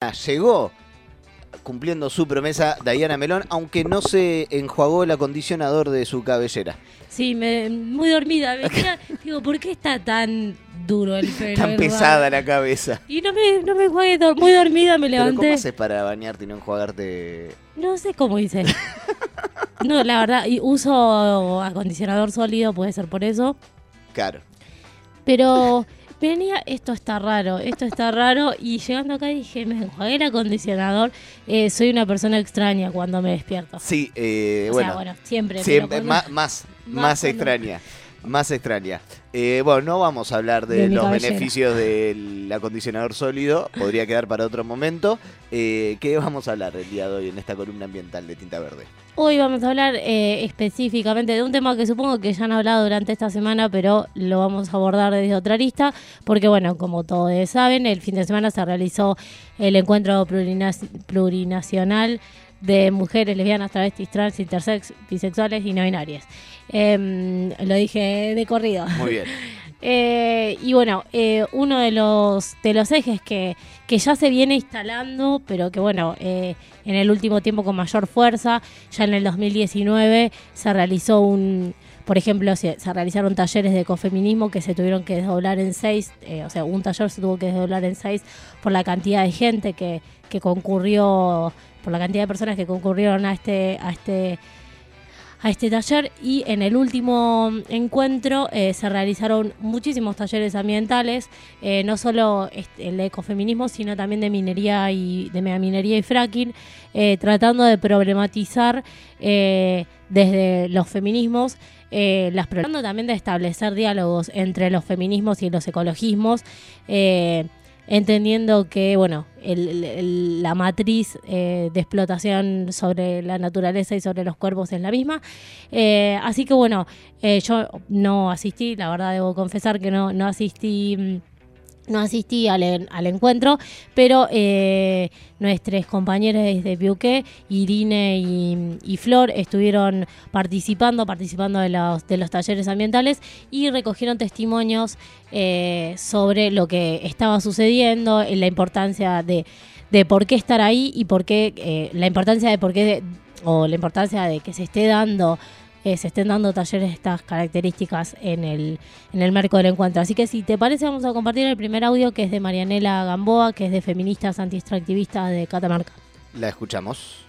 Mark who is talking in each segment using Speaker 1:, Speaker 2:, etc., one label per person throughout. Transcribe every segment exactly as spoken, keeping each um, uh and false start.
Speaker 1: Diana llegó cumpliendo su promesa, Diana Melón, aunque no se enjuagó el acondicionador de su cabellera.
Speaker 2: Sí, me, muy dormida. Me queda, digo, ¿por qué está tan duro el pelo?
Speaker 1: Tan pesada la cabeza.
Speaker 2: Y no me, no me enjuagué, muy dormida me levanté.
Speaker 1: ¿Pero cómo haces para bañarte y no enjuagarte?
Speaker 2: No sé cómo hice. No, la verdad, y uso acondicionador sólido, puede ser por eso.
Speaker 1: Claro.
Speaker 2: Pero venía, esto está raro, esto está raro, y llegando acá dije, me enjuagué el acondicionador, eh, soy una persona extraña cuando me despierto.
Speaker 1: Sí, eh,
Speaker 2: o
Speaker 1: bueno.
Speaker 2: sea, bueno, siempre.
Speaker 1: siempre
Speaker 2: pero cuando,
Speaker 1: más, más, más,
Speaker 2: más
Speaker 1: extraña. Más extraña. Eh, bueno, no vamos a hablar de,
Speaker 2: de
Speaker 1: los
Speaker 2: cabellera.
Speaker 1: beneficios del acondicionador sólido, podría quedar para otro momento. Eh, ¿Qué vamos a hablar el día de hoy en esta columna ambiental de Tinta Verde?
Speaker 2: Hoy vamos a hablar eh, específicamente de un tema que supongo que ya han hablado durante esta semana, pero lo vamos a abordar desde otra arista, porque bueno, como todos saben, el fin de semana se realizó el encuentro plurinac- plurinacional de mujeres lesbianas, travestis, trans, intersex, bisexuales y no binarias. Eh, lo dije de corrido.
Speaker 1: Muy bien.
Speaker 2: Eh, y bueno, eh, uno de los de los ejes que, que ya se viene instalando, pero que bueno, eh, en el último tiempo con mayor fuerza, ya en el dos mil diecinueve se realizó un, por ejemplo, se, se realizaron talleres de ecofeminismo que se tuvieron que desdoblar en seis, eh, o sea, un taller se tuvo que desdoblar en seis por la cantidad de gente que, que concurrió, por la cantidad de personas que concurrieron a este, a este a este taller, y en el último encuentro eh, se realizaron muchísimos talleres ambientales, eh, no solo este, el de ecofeminismo, sino también de minería y de megaminería y fracking, eh, tratando de problematizar eh, desde los feminismos, eh, las tratando también de establecer diálogos entre los feminismos y los ecologismos, eh, entendiendo que, bueno, el, el, la matriz eh, de explotación sobre la naturaleza y sobre los cuerpos es la misma. Eh, así que, bueno, eh, yo no asistí, la verdad debo confesar que no, no asistí... No asistí al, al encuentro, pero eh, nuestros compañeros de Piuqué, Irine y, y Flor, estuvieron participando, participando de los, de los talleres ambientales y recogieron testimonios eh, sobre lo que estaba sucediendo, la importancia de, de por qué estar ahí y por qué, eh, la importancia de por qué, o la importancia de que se esté dando Eh, se estén dando talleres de estas características en el, en el marco del encuentro. Así que si te parece, vamos a compartir el primer audio, que es de Marianela Gamboa, que es de Feministas Antiextractivistas de Catamarca.
Speaker 1: La escuchamos.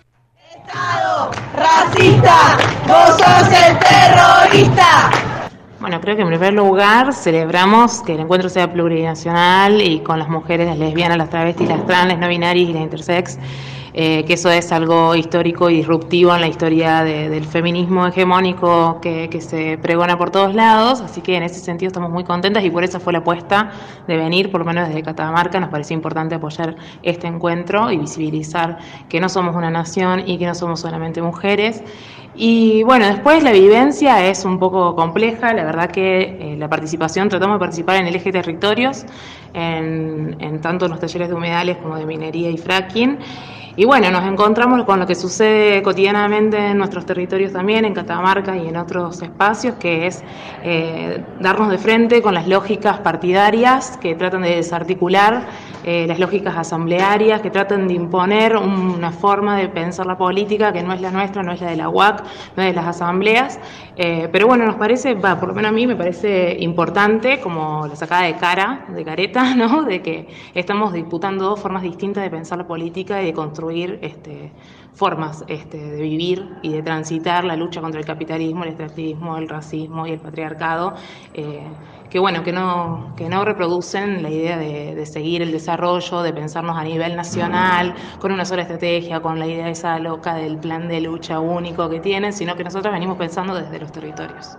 Speaker 3: Estado racista, vos sos el terrorista.
Speaker 4: Bueno, creo que en primer lugar celebramos que el encuentro sea plurinacional y con las mujeres, las lesbianas, las travestis, las trans, las no binarias y las intersex. Eh, que eso es algo histórico y disruptivo en la historia de, del feminismo hegemónico que, que se pregona por todos lados, así que en ese sentido estamos muy contentas y por eso fue la apuesta de venir, por lo menos desde Catamarca. Nos pareció importante apoyar este encuentro y visibilizar que no somos una nación y que no somos solamente mujeres. Y bueno, después la vivencia es un poco compleja, la verdad que eh, la participación, tratamos de participar en el eje territorios, en, en tanto los talleres de humedales como de minería y fracking. Y bueno, nos encontramos con lo que sucede cotidianamente en nuestros territorios también, en Catamarca y en otros espacios, que es eh, darnos de frente con las lógicas partidarias que tratan de desarticular eh, las lógicas asamblearias, que tratan de imponer una forma de pensar la política que no es la nuestra, no es la de la U A C, no es de las asambleas. Eh, pero bueno, nos parece, va, por lo menos a mí me parece importante como la sacada de cara, de careta, ¿no? De que estamos disputando dos formas distintas de pensar la política y de construir Este, formas este, de vivir y de transitar la lucha contra el capitalismo, el extractivismo, el racismo y el patriarcado, eh, que bueno, que no, que no reproducen la idea de, de seguir el desarrollo, de pensarnos a nivel nacional, con una sola estrategia, con la idea esa loca del plan de lucha único que tienen, sino que nosotros venimos pensando desde los territorios.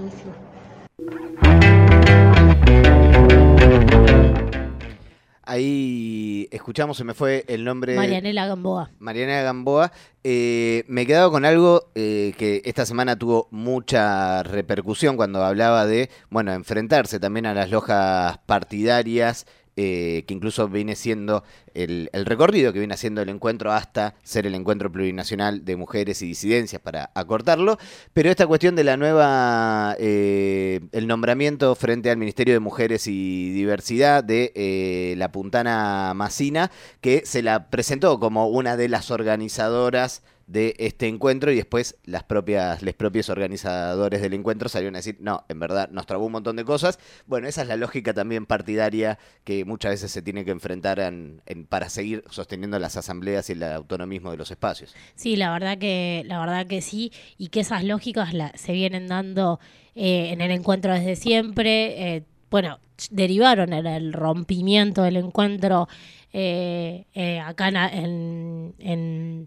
Speaker 1: Ahí escuchamos, se me fue el nombre.
Speaker 2: Marianela Gamboa.
Speaker 1: Marianela Gamboa. Eh, me he quedado con algo eh, que esta semana tuvo mucha repercusión cuando hablaba de, bueno, enfrentarse también a las lojas partidarias eh, que incluso viene siendo el, el recorrido que viene haciendo el encuentro hasta ser el encuentro plurinacional de mujeres y disidencias, para acortarlo. Pero esta cuestión de la nueva, eh, el nombramiento frente al Ministerio de Mujeres y Diversidad de eh, la puntana Massina, que se la presentó como una de las organizadoras de este encuentro, y después las propias, los propios organizadores del encuentro salieron a decir, no, en verdad nos trabó un montón de cosas. Bueno, esa es la lógica también partidaria que muchas veces se tiene que enfrentar en, en, para seguir sosteniendo las asambleas y el autonomismo de los espacios.
Speaker 2: Sí, la verdad que, la verdad que sí, y que esas lógicas la, se vienen dando eh, en el encuentro desde siempre. Eh, bueno, derivaron en el rompimiento del encuentro eh, eh, acá en... en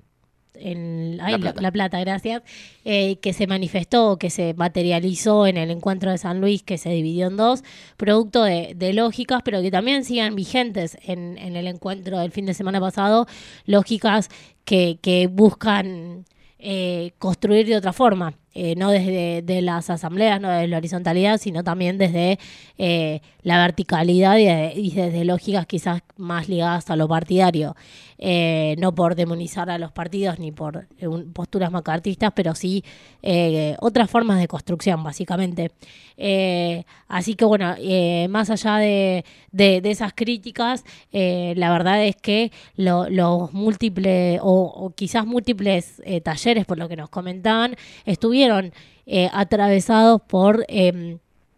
Speaker 2: en ay, La Plata, la, la Plata gracias, eh, que se manifestó, que se materializó en el encuentro de San Luis, que se dividió en dos, producto de, de lógicas, pero que también sigan vigentes en, en el encuentro del fin de semana pasado, lógicas que, que buscan eh, construir de otra forma, eh, no desde de las asambleas, no desde la horizontalidad, sino también desde eh, la verticalidad y, de, y desde lógicas quizás más ligadas a lo partidario. Eh, no por demonizar a los partidos ni por eh, un, posturas macartistas, pero sí eh, otras formas de construcción, básicamente. Eh, así que, bueno, eh, más allá de, de, de esas críticas, eh, la verdad es que lo, los múltiples, o, o quizás múltiples eh, talleres, por lo que nos comentaban, estuvieron eh, atravesados por... Eh,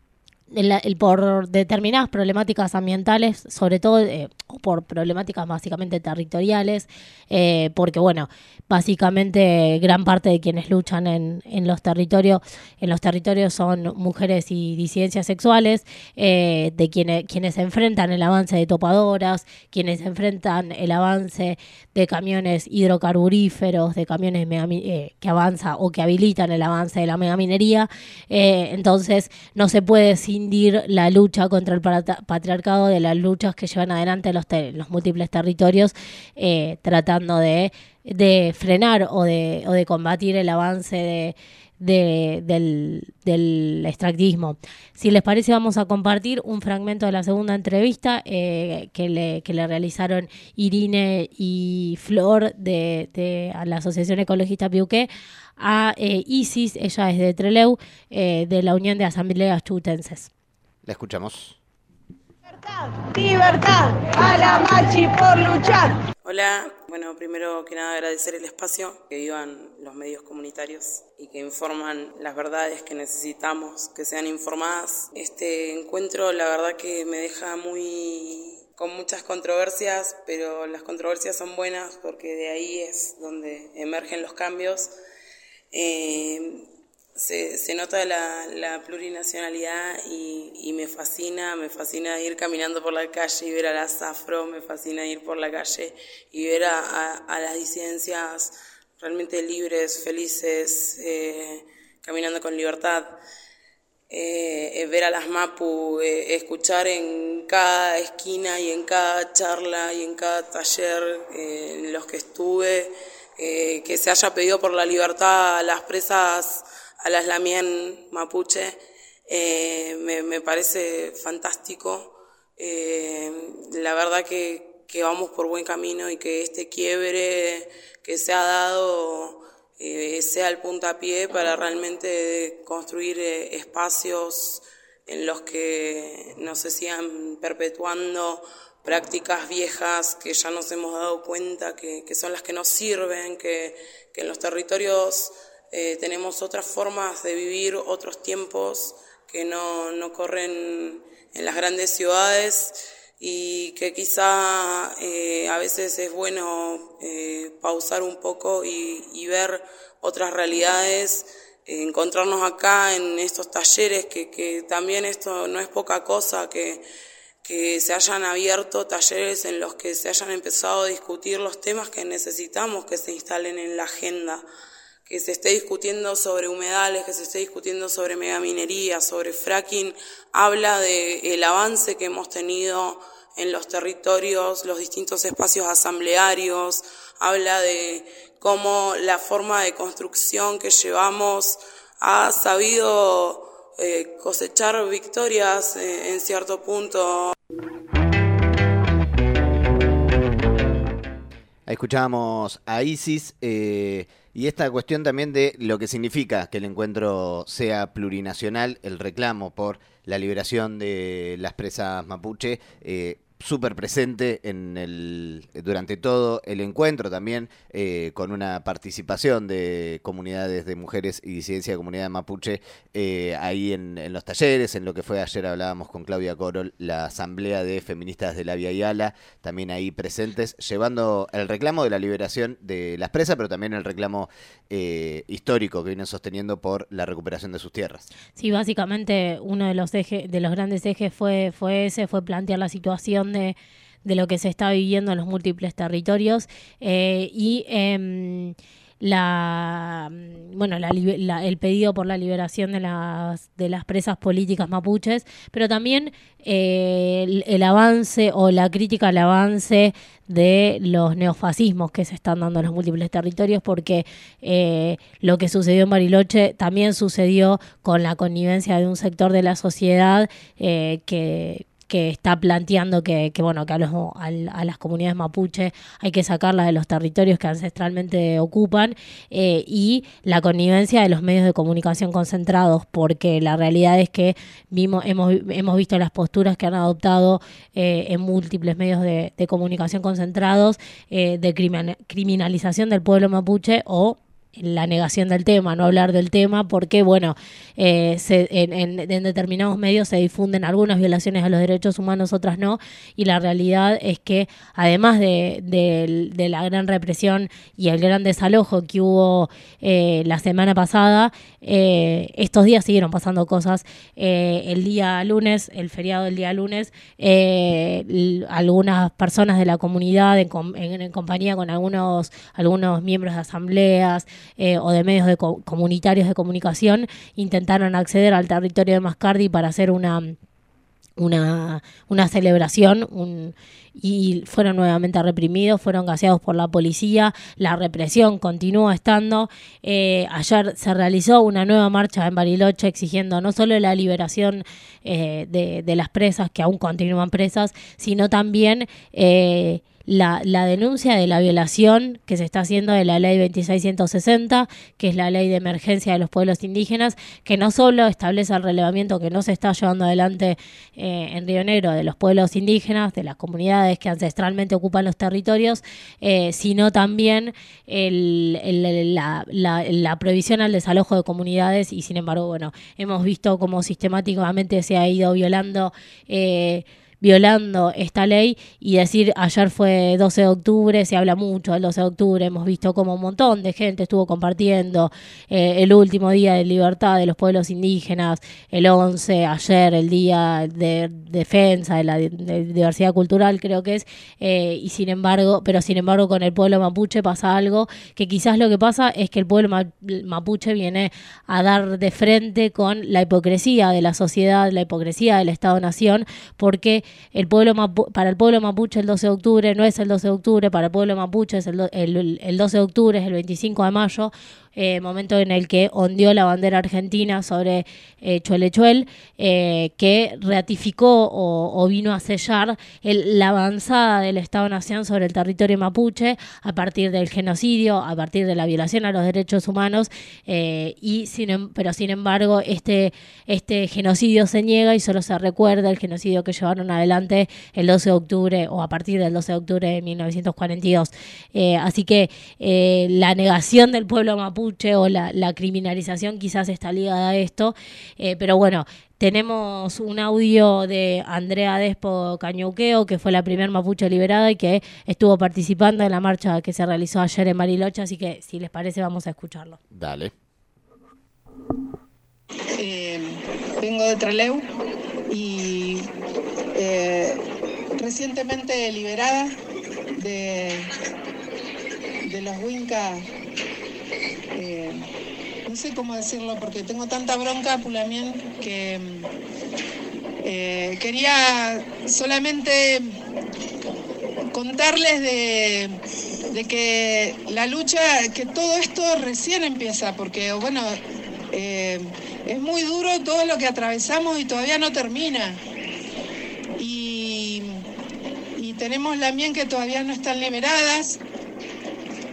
Speaker 2: El, el por determinadas problemáticas ambientales, sobre todo eh, por problemáticas básicamente territoriales, eh, porque bueno, básicamente gran parte de quienes luchan en, en los territorios, en los territorios son mujeres y disidencias sexuales, eh, de quienes, quienes enfrentan el avance de topadoras, quienes enfrentan el avance de camiones hidrocarburíferos, de camiones mega, eh, que avanza o que habilitan el avance de la megaminería. Eh, entonces no se puede sin la lucha contra el patriarcado de las luchas que llevan adelante los, te- los múltiples territorios, eh, tratando de, de frenar o de, o de combatir el avance de, de, del, del extractivismo. Si les parece, vamos a compartir un fragmento de la segunda entrevista eh, que, le, que le realizaron Irine y Flor de, de a la Asociación Ecologista Piuqué a eh, Isis, ella es de Trelew, eh, de la Unión de Asambleas Chubutenses.
Speaker 1: La escuchamos.
Speaker 3: Libertad, libertad, a la marcha por luchar.
Speaker 5: Hola, bueno, primero que nada agradecer el espacio, que vivan los medios comunitarios y que informan las verdades que necesitamos, que sean informadas. Este encuentro la verdad que me deja muy... con muchas controversias, pero las controversias son buenas porque de ahí es donde emergen los cambios. Eh, se, se nota la, la plurinacionalidad y, y me fascina, me fascina ir caminando por la calle y ver a las afro, me fascina ir por la calle y ver a, a, a las disidencias realmente libres, felices, eh, caminando con libertad. Eh, eh, ver a las mapu, eh, escuchar en cada esquina y en cada charla y en cada taller eh, en los que estuve, eh, que se haya pedido por la libertad a las presas, a las lamien mapuche, eh, me, me parece fantástico. Eh, la verdad que, que vamos por buen camino y que este quiebre que se ha dado eh, sea el puntapié para realmente construir eh, espacios en los que no se sigan perpetuando prácticas viejas que ya nos hemos dado cuenta que, que son las que nos sirven, que, que en los territorios eh, tenemos otras formas de vivir, otros tiempos que no, no corren en las grandes ciudades y que quizá eh, a veces es bueno eh, pausar un poco y, y ver otras realidades, eh, encontrarnos acá en estos talleres, que, que también esto no es poca cosa, que que se hayan abierto talleres en los que se hayan empezado a discutir los temas que necesitamos que se instalen en la agenda, que se esté discutiendo sobre humedales, que se esté discutiendo sobre megaminería, sobre fracking, habla de el avance que hemos tenido en los territorios, los distintos espacios asamblearios, habla de cómo la forma de construcción que llevamos ha sabido eh, cosechar victorias eh, en cierto punto.
Speaker 1: escuchábamos a Isis eh, y esta cuestión también de lo que significa que el encuentro sea plurinacional, el reclamo por la liberación de las presas mapuche, eh, súper presente en el, durante todo el encuentro, también eh, con una participación de comunidades de mujeres y disidencia de comunidad mapuche eh, ahí en, en los talleres, en lo que fue ayer hablábamos con Claudia Corol, la asamblea de feministas de la Via Yala, también ahí presentes, llevando el reclamo de la liberación de las presas, pero también el reclamo eh, histórico que vienen sosteniendo por la recuperación de sus tierras.
Speaker 2: Sí, básicamente uno de los ejes, de los grandes ejes fue, fue ese, fue plantear la situación De, de lo que se está viviendo en los múltiples territorios eh, y eh, la bueno la, la, el pedido por la liberación de las de las presas políticas mapuches, pero también eh, el, el avance o la crítica al avance de los neofascismos que se están dando en los múltiples territorios, porque eh, lo que sucedió en Bariloche también sucedió con la connivencia de un sector de la sociedad eh, que que está planteando que, que bueno que a, los, a, a las comunidades mapuche hay que sacarlas de los territorios que ancestralmente ocupan eh, y la connivencia de los medios de comunicación concentrados, porque la realidad es que vimos hemos, hemos visto las posturas que han adoptado eh, en múltiples medios de, de comunicación concentrados eh, de crimin- criminalización del pueblo mapuche o la negación del tema, no hablar del tema, porque bueno, eh, se, en, en, en determinados medios se difunden algunas violaciones a los derechos humanos, otras no, y la realidad es que además de, de, de la gran represión y el gran desalojo que hubo eh, la semana pasada, eh, estos días siguieron pasando cosas. Eh, el día lunes, el feriado del día lunes, eh, l- algunas personas de la comunidad en, en, en compañía con algunos, algunos miembros de asambleas, Eh, o de medios de co- comunitarios de comunicación intentaron acceder al territorio de Mascardi para hacer una una una celebración un, y fueron nuevamente reprimidos, fueron gaseados por la policía, la represión continúa estando. Eh, ayer se realizó una nueva marcha en Bariloche exigiendo no solo la liberación eh, de, de las presas, que aún continúan presas, sino también eh, La, la denuncia de la violación que se está haciendo de la ley veintiséis ciento sesenta, que es la ley de emergencia de los pueblos indígenas, que no solo establece el relevamiento que no se está llevando adelante eh, en Río Negro de los pueblos indígenas, de las comunidades que ancestralmente ocupan los territorios, eh, sino también el, el, la, la, la prohibición al desalojo de comunidades, y sin embargo, bueno, hemos visto cómo sistemáticamente se ha ido violando eh, violando esta ley, y decir ayer fue doce de octubre, se habla mucho del doce de octubre, hemos visto como un montón de gente estuvo compartiendo eh, el último día de libertad de los pueblos indígenas, el once, ayer el día de defensa de la de, de diversidad cultural creo que es, eh, y sin embargo, pero sin embargo con el pueblo mapuche pasa algo, que quizás lo que pasa es que el pueblo ma- mapuche viene a dar de frente con la hipocresía de la sociedad, la hipocresía del Estado-Nación, porque el pueblo mapu- para el pueblo mapuche el doce de octubre no es el doce de octubre, para el pueblo mapuche es el, do- el, el doce de octubre es el veinticinco de mayo, eh, momento en el que ondeó la bandera argentina sobre eh, Chuelechuel, eh, que ratificó o, o vino a sellar el, la avanzada del Estado-Nación sobre el territorio mapuche a partir del genocidio, a partir de la violación a los derechos humanos, eh, y sin, pero sin embargo este, este genocidio se niega y solo se recuerda el genocidio que llevaron adelante el doce de octubre o a partir del doce de octubre de mil novecientos cuarenta y dos. Eh, así que eh, la negación del pueblo mapuche o la, la criminalización quizás está ligada a esto, eh, pero bueno, tenemos un audio de Andrea Despo Cañuqueo, que fue la primer mapuche liberada y que estuvo participando en la marcha que se realizó ayer en Bariloche, así que si les parece vamos a escucharlo.
Speaker 1: Dale.
Speaker 6: Eh, vengo de Trelew y eh, recientemente liberada de, de los Huincas, eh, no sé cómo decirlo porque tengo tanta bronca, Pulamien, que eh, quería solamente contarles de, de que la lucha, que todo esto recién empieza, porque bueno, eh, es muy duro todo lo que atravesamos y todavía no termina. Y, y tenemos la mien que todavía no están liberadas.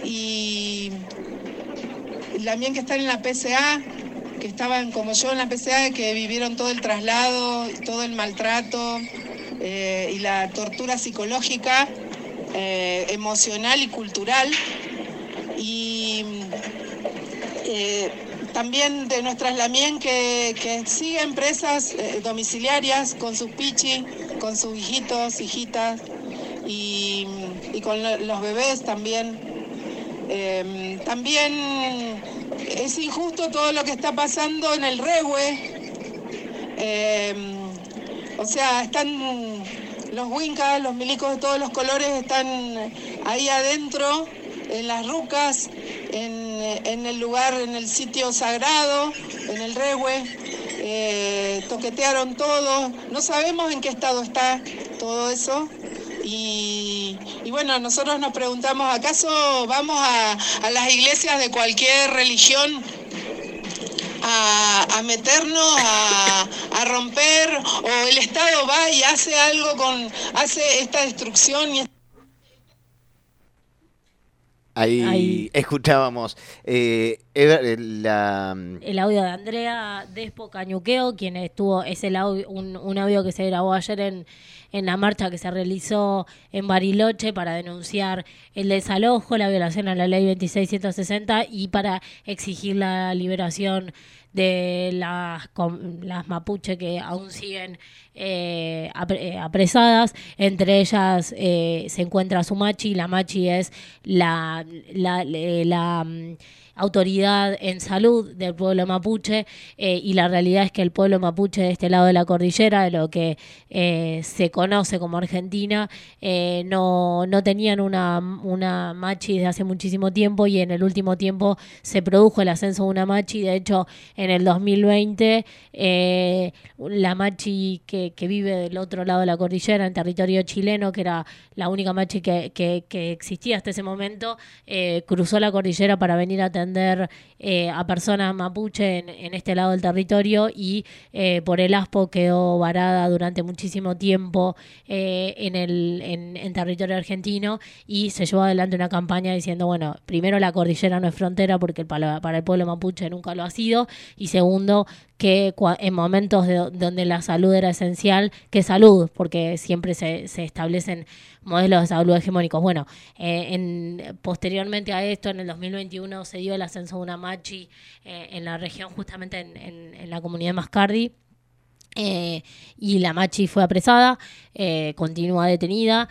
Speaker 6: y también que están en la P C A, que estaban como yo en la P C A, que vivieron todo el traslado, todo el maltrato eh, y la tortura psicológica, eh, emocional y cultural. Y eh, también de nuestras Lamien que, que siguen presas eh, domiciliarias con sus pichi, con sus hijitos, hijitas y, y con lo, los bebés también. Eh, también es injusto todo lo que está pasando en el Rehue. Eh, o sea, están los wincas, los milicos de todos los colores están ahí adentro, en las rucas, en, en el lugar, en el sitio sagrado, en el Rehue. Eh, toquetearon todo. No sabemos en qué estado está todo eso. Y, y bueno, nosotros nos preguntamos, ¿acaso vamos a, a las iglesias de cualquier religión a, a meternos, a, a romper? ¿O el Estado va y hace algo con, hace esta destrucción? Y
Speaker 1: Ahí,
Speaker 2: Ahí.
Speaker 1: escuchábamos eh, Ever- la,
Speaker 2: El audio de Andrea Despo Cañuqueo, quien estuvo, es el audio, un, un audio que se grabó ayer en, en la marcha que se realizó en Bariloche para denunciar el desalojo, la violación a la ley veintiséis ciento sesenta y para exigir la liberación de las, com- las mapuche que aún siguen eh, apre- eh, apresadas. Entre ellas eh, se encuentra su machi. La machi es la, la, la, la mm, autoridad en salud del pueblo mapuche, eh, y la realidad es que el pueblo mapuche de este lado de la cordillera, de lo que eh, se conoce como Argentina, eh, no, no tenían una, una machi desde hace muchísimo tiempo, y en el último tiempo se produjo el ascenso de una machi. De hecho, en el dos mil veinte eh, la machi que, que vive del otro lado de la cordillera, en territorio chileno, que era la única machi que, que, que existía hasta ese momento, eh, cruzó la cordillera para venir a atender eh, a personas mapuche en, en este lado del territorio, y eh, por el ASPO quedó varada durante muchísimo tiempo eh, en, el, en, en territorio argentino, y se llevó adelante una campaña diciendo, bueno, primero, la cordillera no es frontera porque para, para el pueblo mapuche nunca lo ha sido, y segundo, que cua- en momentos de, donde la salud era esencial, que salud, porque siempre se, se establecen modelos de salud hegemónicos. Bueno, eh, en, posteriormente a esto, en el dos mil veintiuno se dio el ascenso de una machi eh, en la región, justamente en, en, en la comunidad de Mascardi. Eh, y la machi fue apresada, eh, continúa detenida,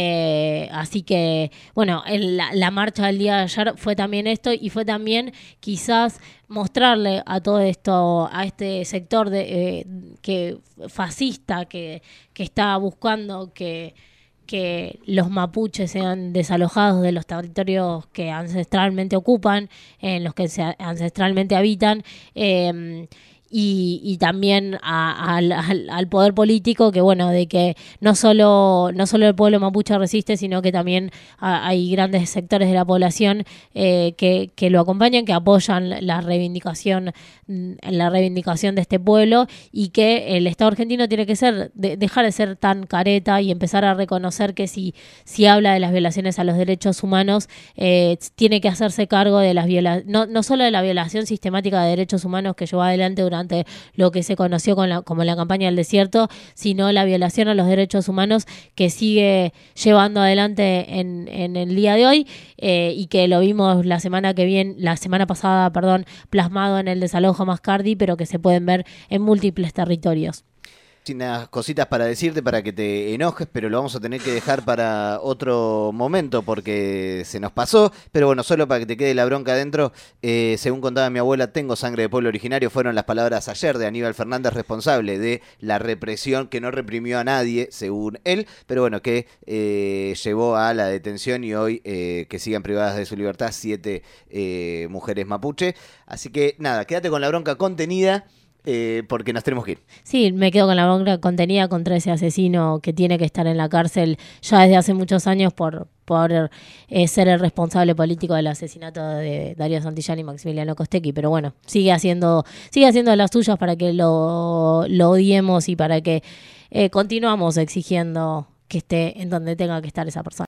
Speaker 2: eh, así que bueno, el- la, la marcha del día de ayer fue también esto, y fue también quizás mostrarle a todo esto, a este sector de eh, que fascista que, que está buscando que que los mapuches sean desalojados de los territorios que ancestralmente ocupan, en los que se ancestralmente habitan, eh, y, y también a- al, al- al poder político, que bueno, de que no solo no solo el pueblo mapuche resiste, sino que también a- hay grandes sectores de la población eh, que, que lo acompañan, que apoyan la reivindicación mm, la reivindicación de este pueblo, y que el Estado argentino tiene que ser de- dejar de ser tan careta y empezar a reconocer que si si habla de las violaciones a los derechos humanos, eh, tiene que hacerse cargo de las viola no no solo de la violación sistemática de derechos humanos que llevó adelante durante lo que se conoció con la, como la campaña del desierto, sino la violación a los derechos humanos que sigue llevando adelante en, en el día de hoy, eh, y que lo vimos la semana que viene, la semana pasada, perdón, plasmado en el desalojo Mascardi, pero que se pueden ver en múltiples territorios.
Speaker 1: unas cositas para decirte para que te enojes, pero lo vamos a tener que dejar para otro momento porque se nos pasó. Pero bueno, solo para que te quede la bronca adentro, eh, según contaba mi abuela, tengo sangre de pueblo originario, fueron las palabras ayer de Aníbal Fernández, responsable de la represión que no reprimió a nadie, según él, pero bueno, que eh, llevó a la detención y hoy eh, que sigan privadas de su libertad siete eh, mujeres mapuche. Así que nada, quédate con la bronca contenida. Eh, porque nos tenemos que ir.
Speaker 2: Sí, me quedo con la bronca contenida contra ese asesino que tiene que estar en la cárcel ya desde hace muchos años por, por eh, ser el responsable político del asesinato de Darío Santillán y Maximiliano Costecchi. Pero bueno, sigue haciendo, sigue haciendo las suyas para que lo, lo odiemos y para que eh, continuamos exigiendo que esté en donde tenga que estar esa persona.